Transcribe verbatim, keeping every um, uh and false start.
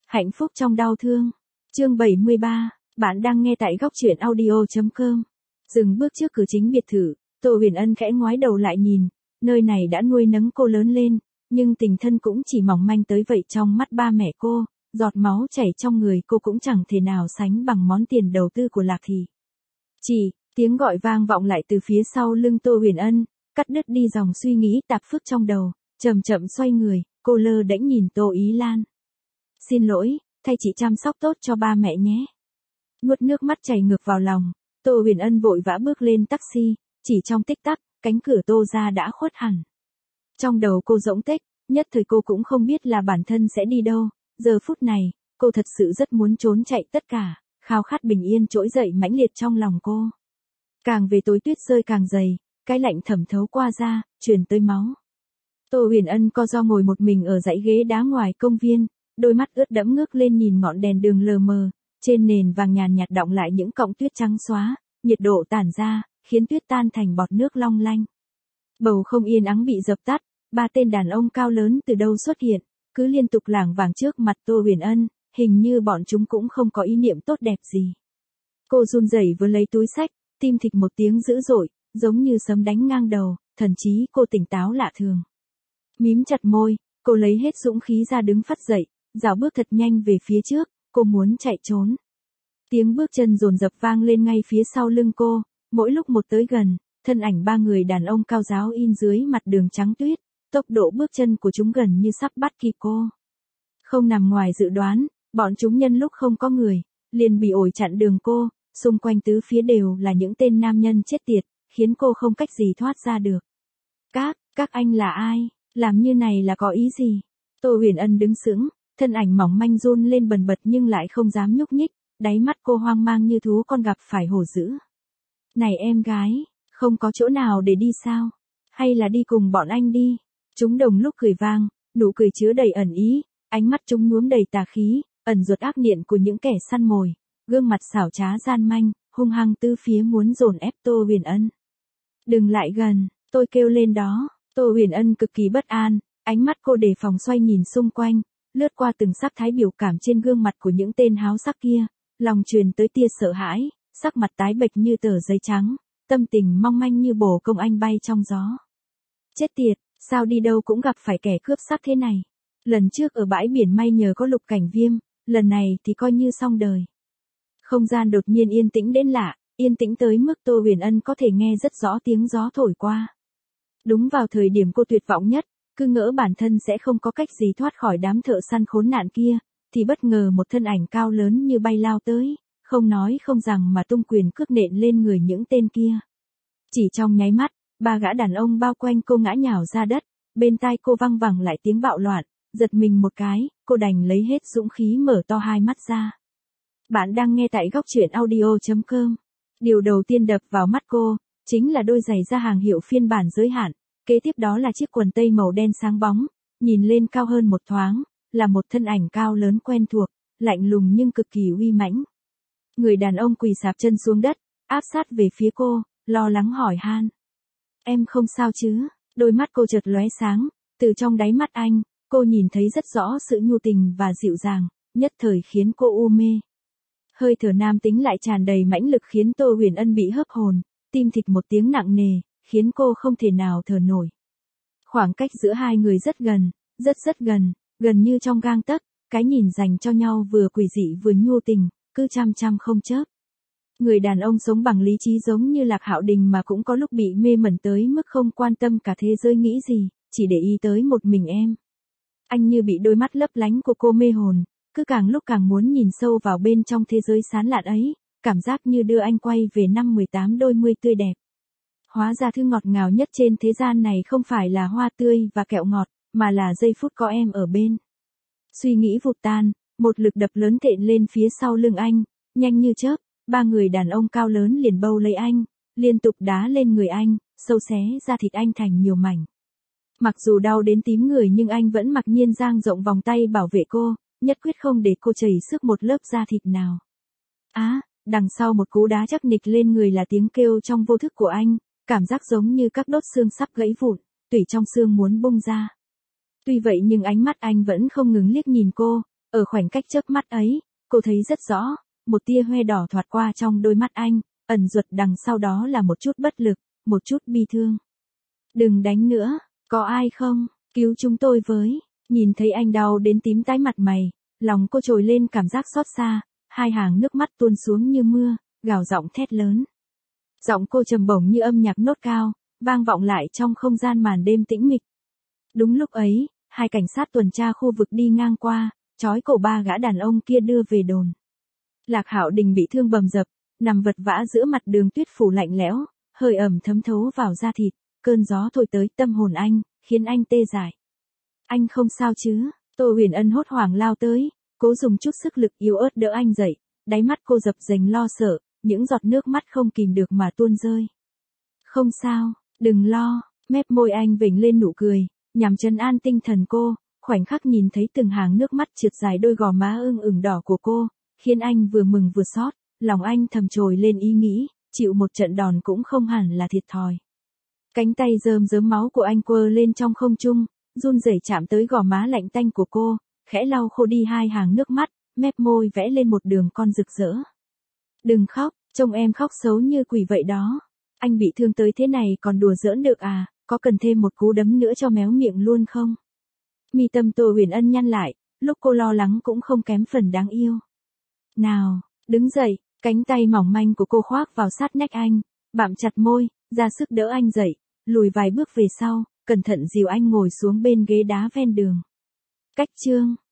Hạnh phúc trong đau thương. Chương bảy mươi ba, bạn đang nghe tại góc truyện audio chấm com. Dừng bước trước cửa chính biệt thự, Tô Huyền Ân khẽ ngoái đầu lại nhìn, nơi này đã nuôi nấng cô lớn lên, nhưng tình thân cũng chỉ mỏng manh tới vậy trong mắt ba mẹ cô, giọt máu chảy trong người cô cũng chẳng thể nào sánh bằng món tiền đầu tư của Lạc Thị. Chỉ, tiếng gọi vang vọng lại từ phía sau lưng Tô Huyền Ân, cắt đứt đi dòng suy nghĩ tạp phức trong đầu, chậm chậm xoay người, cô lơ đễnh nhìn Tô Ý Lan. Xin lỗi, thay chị chăm sóc tốt cho ba mẹ nhé. Nuốt nước mắt chảy ngược vào lòng, Tô Huyền Ân vội vã bước lên taxi, chỉ trong tích tắc, cánh cửa Tô ra đã khuất hẳn. Trong đầu cô rỗng tuếch, nhất thời cô cũng không biết là bản thân sẽ đi đâu, giờ phút này, cô thật sự rất muốn trốn chạy tất cả, khao khát bình yên trỗi dậy mãnh liệt trong lòng cô. Càng về tối tuyết rơi càng dày, cái lạnh thẩm thấu qua da, truyền tới máu. Tô Huyền Ân co ro ngồi một mình ở dãy ghế đá ngoài công viên, đôi mắt ướt đẫm ngước lên nhìn ngọn đèn đường lờ mờ, trên nền vàng nhàn nhạt đọng lại những cọng tuyết trắng xóa, nhiệt độ tản ra, khiến tuyết tan thành bọt nước long lanh. Bầu không yên ắng bị dập tắt, ba tên đàn ông cao lớn từ đâu xuất hiện, cứ liên tục lảng vảng trước mặt Tô Huyền Ân, hình như bọn chúng cũng không có ý niệm tốt đẹp gì. Cô run rẩy vừa lấy túi xách, tim thịch một tiếng dữ dội, giống như sấm đánh ngang đầu, thần chí cô tỉnh táo lạ thường. Mím chặt môi, cô lấy hết dũng khí ra đứng phắt dậy, dạo bước thật nhanh về phía trước, cô muốn chạy trốn. Tiếng bước chân dồn dập vang lên ngay phía sau lưng cô, mỗi lúc một tới gần, thân ảnh ba người đàn ông cao ráo in dưới mặt đường trắng tuyết, tốc độ bước chân của chúng gần như sắp bắt kịp cô. Không nằm ngoài dự đoán, bọn chúng nhân lúc không có người, liền bị ổi chặn đường cô, xung quanh tứ phía đều là những tên nam nhân chết tiệt, khiến cô không cách gì thoát ra được. Các, các anh là ai? Làm như này là có ý gì? Tô Huyền Ân đứng sững, thân ảnh mỏng manh run lên bần bật nhưng lại không dám nhúc nhích, đáy mắt cô hoang mang như thú con gặp phải hổ dữ. Này em gái, không có chỗ nào để đi sao? Hay là đi cùng bọn anh đi? Chúng đồng lúc cười vang, nụ cười chứa đầy ẩn ý, ánh mắt chúng nhuốm đầy tà khí, ẩn ruột ác niệm của những kẻ săn mồi, gương mặt xảo trá gian manh, hung hăng tứ phía muốn dồn ép Tô Huyền Ân. Đừng lại gần, tôi kêu lên đó. Tô Huyền Ân cực kỳ bất an, ánh mắt cô đề phòng xoay nhìn xung quanh, lướt qua từng sắc thái biểu cảm trên gương mặt của những tên háo sắc kia, lòng truyền tới tia sợ hãi, sắc mặt tái bệch như tờ giấy trắng, tâm tình mong manh như bồ công anh bay trong gió. Chết tiệt, sao đi đâu cũng gặp phải kẻ cướp sắc thế này. Lần trước ở bãi biển may nhờ có Lục Cảnh Viêm, lần này thì coi như xong đời. Không gian đột nhiên yên tĩnh đến lạ, yên tĩnh tới mức Tô Huyền Ân có thể nghe rất rõ tiếng gió thổi qua. Đúng vào thời điểm cô tuyệt vọng nhất, cứ ngỡ bản thân sẽ không có cách gì thoát khỏi đám thợ săn khốn nạn kia, thì bất ngờ một thân ảnh cao lớn như bay lao tới, không nói không rằng mà tung quyền cước nện lên người những tên kia. Chỉ trong nháy mắt, ba gã đàn ông bao quanh cô ngã nhào ra đất, bên tai cô văng vẳng lại tiếng bạo loạn, giật mình một cái, cô đành lấy hết dũng khí mở to hai mắt ra. Bạn đang nghe tại góc truyện audio chấm com. Điều đầu tiên đập vào mắt cô, chính là đôi giày da hàng hiệu phiên bản giới hạn, kế tiếp đó là chiếc quần tây màu đen sáng bóng, nhìn lên cao hơn một thoáng, là một thân ảnh cao lớn quen thuộc, lạnh lùng nhưng cực kỳ uy mãnh. Người đàn ông quỳ sạp chân xuống đất, áp sát về phía cô, lo lắng hỏi han. Em không sao chứ? Đôi mắt cô chợt lóe sáng, từ trong đáy mắt anh, cô nhìn thấy rất rõ sự nhu tình và dịu dàng, nhất thời khiến cô u mê. Hơi thở nam tính lại tràn đầy mãnh lực khiến Tô Huyền Ân bị hớp hồn, tim thịch một tiếng nặng nề, khiến cô không thể nào thở nổi. Khoảng cách giữa hai người rất gần, rất rất gần, gần như trong gang tấc, cái nhìn dành cho nhau vừa quỷ dị vừa nhu tình, cứ chăm chăm không chớp. Người đàn ông sống bằng lý trí giống như Lạc Hạo Đình mà cũng có lúc bị mê mẩn tới mức không quan tâm cả thế giới nghĩ gì, chỉ để ý tới một mình em. Anh như bị đôi mắt lấp lánh của cô mê hồn, cứ càng lúc càng muốn nhìn sâu vào bên trong thế giới sáng lạn ấy, cảm giác như đưa anh quay về năm mười tám đôi mươi tươi đẹp. Hóa ra thứ ngọt ngào nhất trên thế gian này không phải là hoa tươi và kẹo ngọt, mà là giây phút có em ở bên. Suy nghĩ vụt tan, một lực đập lớn thện lên phía sau lưng anh, nhanh như chớp, ba người đàn ông cao lớn liền bâu lấy anh, liên tục đá lên người anh, sâu xé ra thịt anh thành nhiều mảnh. Mặc dù đau đến tím người nhưng anh vẫn mặc nhiên dang rộng vòng tay bảo vệ cô, nhất quyết không để cô chảy xước một lớp da thịt nào. Á, à, đằng sau một cú đá chắc nịch lên người là tiếng kêu trong vô thức của anh, cảm giác giống như các đốt xương sắp gãy vụn, tủy trong xương muốn bung ra. Tuy vậy nhưng ánh mắt anh vẫn không ngừng liếc nhìn cô, Ở khoảnh cách chớp mắt ấy, cô thấy rất rõ, một tia hoe đỏ thoạt qua trong đôi mắt anh, ẩn duật đằng sau đó là một chút bất lực, một chút bi thương. Đừng đánh nữa, có ai không, cứu chúng tôi với. Nhìn thấy anh đau đến tím tái mặt mày, lòng cô trồi lên cảm giác xót xa, hai hàng nước mắt tuôn xuống như mưa, gào giọng thét lớn. Giọng cô trầm bổng như âm nhạc nốt cao, vang vọng lại trong không gian màn đêm tĩnh mịch. Đúng lúc ấy, hai cảnh sát tuần tra khu vực đi ngang qua, trói cổ ba gã đàn ông kia đưa về đồn. Lạc Hạo Đình bị thương bầm dập, nằm vật vã giữa mặt đường tuyết phủ lạnh lẽo, hơi ẩm thấm thấu vào da thịt, cơn gió thổi tới tâm hồn anh, khiến anh tê dại. Anh không sao chứ? Tô Huyền Ân hốt hoảng lao tới, cố dùng chút sức lực yếu ớt đỡ anh dậy, đáy mắt cô dập dềnh lo sợ, những giọt nước mắt không kìm được mà tuôn rơi. Không sao, đừng lo, mép môi anh vểnh lên nụ cười, nhằm trấn an tinh thần cô, khoảnh khắc nhìn thấy từng hàng nước mắt trượt dài đôi gò má ưng ửng đỏ của cô, khiến anh vừa mừng vừa xót, lòng anh thầm trồi lên ý nghĩ, chịu một trận đòn cũng không hẳn là thiệt thòi. Cánh tay rơm rớm máu của anh quơ lên trong không trung, run rẩy chạm tới gò má lạnh tanh của cô, khẽ lau khô đi hai hàng nước mắt, mép môi vẽ lên một đường con rực rỡ. Đừng khóc, trông em khóc xấu như quỷ vậy đó. Anh bị thương tới thế này còn đùa giỡn được à, có cần thêm một cú đấm nữa cho méo miệng luôn không? Mi tâm Tô Huyền Ân nhăn lại, lúc cô lo lắng cũng không kém phần đáng yêu. Nào, đứng dậy, cánh tay mỏng manh của cô khoác vào sát nách anh, bặm chặt môi, ra sức đỡ anh dậy, lùi vài bước về sau, cẩn thận dìu anh ngồi xuống bên ghế đá ven đường. Cách chương